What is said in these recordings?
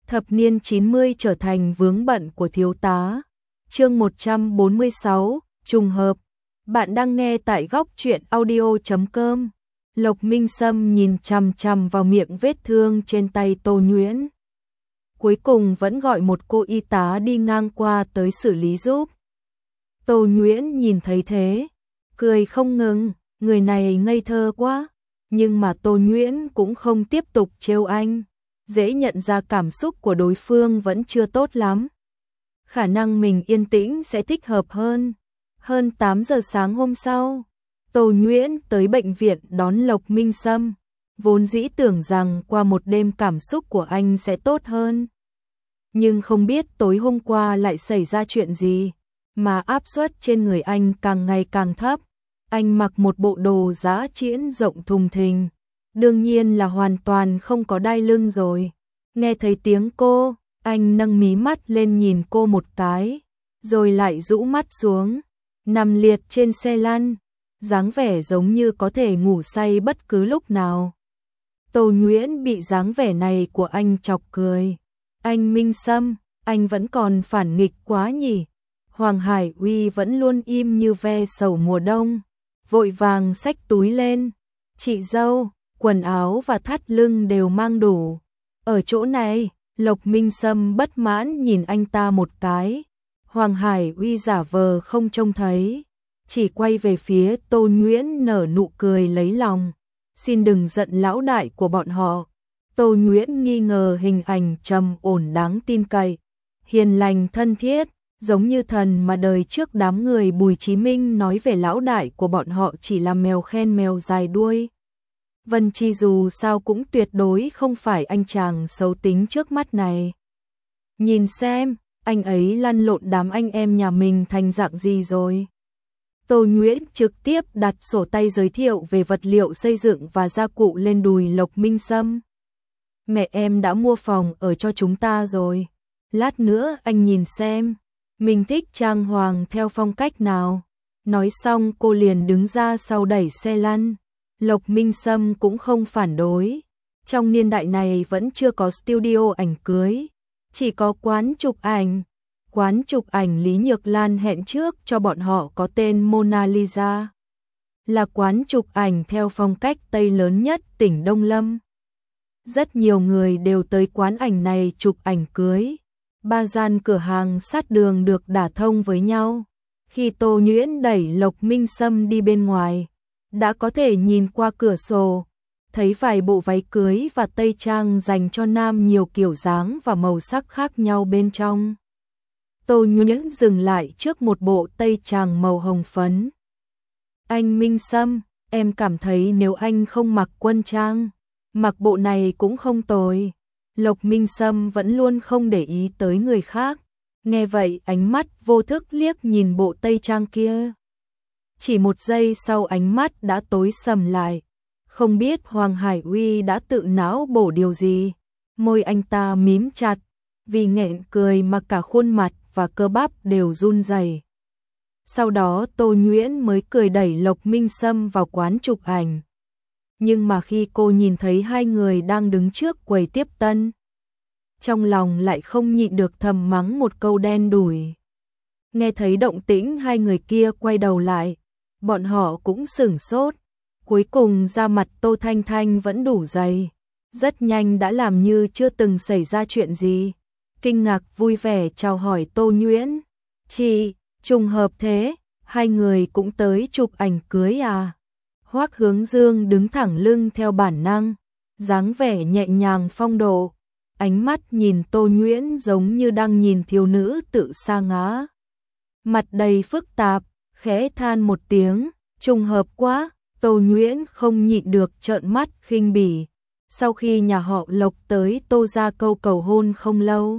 Thập niên 90 trở thành vướng bận của thiếu tá. Chương 146, trùng hợp. Bạn đang nghe tại góc truyện audio.com. Lộc Minh Sâm nhìn chằm chằm vào miệng vết thương trên tay Tô Nhuyễn. Cuối cùng vẫn gọi một cô y tá đi ngang qua tới xử lý giúp. Tô Nhuyễn nhìn thấy thế, cười không ngừng, người này ngây thơ quá. Nhưng mà Tô Nhuyễn cũng không tiếp tục trêu anh. Dễ nhận ra cảm xúc của đối phương vẫn chưa tốt lắm. Khả năng mình yên tĩnh sẽ thích hợp hơn. Hơn 8 giờ sáng hôm sau, Tô Nhuyễn tới bệnh viện đón Lộc Minh Sâm. Vốn dĩ tưởng rằng qua một đêm cảm xúc của anh sẽ tốt hơn. Nhưng không biết tối hôm qua lại xảy ra chuyện gì, mà áp suất trên người anh càng ngày càng thấp. Anh mặc một bộ đồ dã chiễn rộng thùng thình. Đương nhiên là hoàn toàn không có đai lưng rồi. Nghe thấy tiếng cô, anh nâng mí mắt lên nhìn cô một cái, rồi lại rũ mắt xuống, nằm liệt trên xe lăn, dáng vẻ giống như có thể ngủ say bất cứ lúc nào. Tô Nhuyễn bị dáng vẻ này của anh chọc cười. Anh Minh Sâm, anh vẫn còn phản nghịch quá nhỉ. Hoàng Hải Uy vẫn luôn im như ve sầu mùa đông, vội vàng xách túi lên. Chị dâu, quần áo và thắt lưng đều mang đủ. Ở chỗ này, Lộc Minh Sâm bất mãn nhìn anh ta một cái. Hoàng Hải Uy giả vờ không trông thấy, chỉ quay về phía Tô Nhuyễn nở nụ cười lấy lòng. Xin đừng giận lão đại của bọn họ. Tô Nhuyễn nghi ngờ hình ảnh trầm ổn đáng tin cậy, hiền lành thân thiết, giống như thần mà đời trước đám người Bùi Chí Minh nói về lão đại của bọn họ chỉ là mèo khen mèo dài đuôi. Vân Chi dù sao cũng tuyệt đối không phải anh chàng xấu tính trước mắt này. Nhìn xem, anh ấy lăn lộn đám anh em nhà mình thành dạng gì rồi. Tô Nhuyễn trực tiếp đặt sổ tay giới thiệu về vật liệu xây dựng và gia cụ lên đùi Lộc Minh Sâm. Mẹ em đã mua phòng ở cho chúng ta rồi. Lát nữa anh nhìn xem, mình thích trang hoàng theo phong cách nào. Nói xong cô liền đứng ra sau đẩy xe lăn. Lộc Minh Sâm cũng không phản đối. Trong niên đại này vẫn chưa có studio ảnh cưới, chỉ có quán chụp ảnh. Quán chụp ảnh Lý Nhược Lan hẹn trước cho bọn họ có tên Mona Lisa. Là quán chụp ảnh theo phong cách Tây lớn nhất tỉnh Đông Lâm. Rất nhiều người đều tới quán ảnh này chụp ảnh cưới. Ba gian cửa hàng sát đường được đả thông với nhau. Khi Tô Nhuyễn đẩy Lộc Minh Sâm đi bên ngoài, đã có thể nhìn qua cửa sổ, thấy vài bộ váy cưới và tây trang dành cho nam nhiều kiểu dáng và màu sắc khác nhau bên trong. Tô Nhuyễn dừng lại trước một bộ tây trang màu hồng phấn. Anh Minh Sâm, em cảm thấy nếu anh không mặc quân trang, mặc bộ này cũng không tồi. Lộc Minh Sâm vẫn luôn không để ý tới người khác. Nghe vậy ánh mắt vô thức liếc nhìn bộ tây trang kia. Chỉ một giây sau ánh mắt đã tối sầm lại. Không biết Hoàng Hải Uy đã tự não bổ điều gì. Môi anh ta mím chặt, vì nghẹn cười mà cả khuôn mặt và cơ bắp đều run rẩy. Sau đó Tô Nhuyễn mới cười đẩy Lộc Minh Sâm vào quán chụp ảnh. Nhưng mà khi cô nhìn thấy hai người đang đứng trước quầy tiếp tân, trong lòng lại không nhịn được thầm mắng một câu đen đủi. Nghe thấy động tĩnh hai người kia quay đầu lại, bọn họ cũng sửng sốt. Cuối cùng da mặt Tô Thanh Thanh vẫn đủ dày, rất nhanh đã làm như chưa từng xảy ra chuyện gì. Kinh ngạc vui vẻ chào hỏi Tô Nhuyễn. Chị, trùng hợp thế, hai người cũng tới chụp ảnh cưới à? Hoắc Hướng Dương đứng thẳng lưng theo bản năng, dáng vẻ nhẹ nhàng phong độ, ánh mắt nhìn Tô Nhuyễn giống như đang nhìn thiếu nữ tự sa ngã. Mặt đầy phức tạp, khẽ than một tiếng, trùng hợp quá. Tô Nhuyễn không nhịn được trợn mắt khinh bỉ. Sau khi nhà họ Lộc tới Tô gia câu cầu hôn không lâu,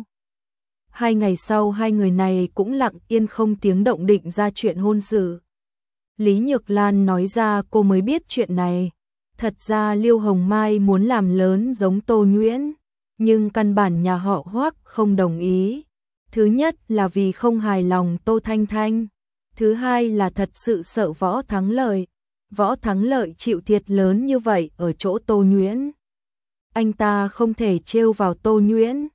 2 ngày sau hai người này cũng lặng yên không tiếng động định ra chuyện hôn sự. Lý Nhược Lan nói ra cô mới biết chuyện này. Thật ra Liêu Hồng Mai muốn làm lớn giống Tô Nhuyễn, nhưng căn bản nhà họ Hoắc không đồng ý. Thứ nhất là vì không hài lòng Tô Thanh Thanh, thứ hai là thật sự sợ Võ Thắng Lợi. Võ Thắng Lợi chịu thiệt lớn như vậy ở chỗ Tô Nhuyễn. Anh ta không thể trêu vào Tô Nhuyễn,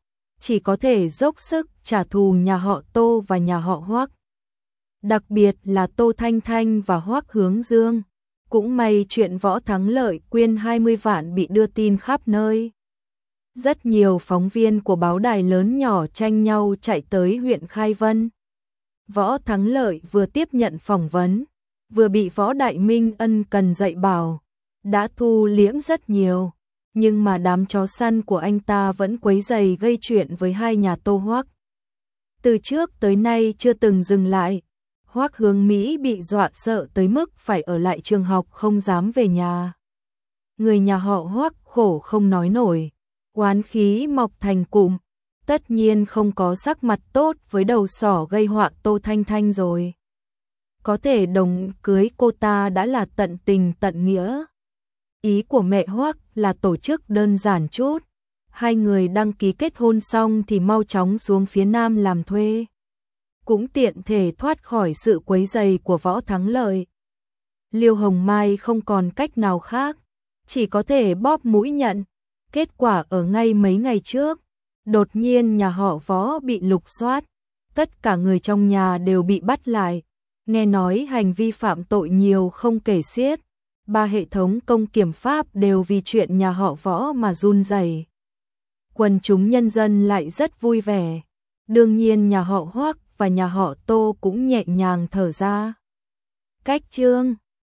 chỉ có thể dốc sức trả thù nhà họ Tô và nhà họ Hoắc. Đặc biệt là Tô Thanh Thanh và Hoắc Hướng Dương. Cũng may chuyện Võ Thắng Lợi quyên 20 vạn bị đưa tin khắp nơi. Rất nhiều phóng viên của báo đài lớn nhỏ tranh nhau chạy tới huyện Khai Vân. Võ Thắng Lợi vừa tiếp nhận phỏng vấn, vừa bị Võ Đại Minh ân cần dạy bảo, đã thu liễm rất nhiều, nhưng mà đám chó săn của anh ta vẫn quấy rầy gây chuyện với hai nhà Tô Hoắc. Từ trước tới nay chưa từng dừng lại, Hoắc Hướng Mỹ bị dọa sợ tới mức phải ở lại trường học không dám về nhà. Người nhà họ Hoắc khổ không nói nổi, oán khí mọc thành cụm, tất nhiên không có sắc mặt tốt với đầu sỏ gây họa Tô Thanh Thanh rồi. Có thể đồng cưới cô ta đã là tận tình tận nghĩa. Ý của mẹ Hoắc là tổ chức đơn giản chút, hai người đăng ký kết hôn xong thì mau chóng xuống phía Nam làm thuê. Cũng tiện thể thoát khỏi sự quấy rầy của Võ Thắng Lợi. Liêu Hồng Mai không còn cách nào khác, chỉ có thể bóp mũi nhận. Kết quả ở ngay mấy ngày trước, đột nhiên nhà họ Võ bị lục soát, tất cả người trong nhà đều bị bắt lại. Nghe nói hành vi phạm tội nhiều không kể xiết, ba hệ thống công kiểm pháp đều vì chuyện nhà họ Võ mà run rẩy. Quần chúng nhân dân lại rất vui vẻ. Đương nhiên nhà họ Hoắc và nhà họ Tô cũng nhẹ nhàng thở ra. Cách chương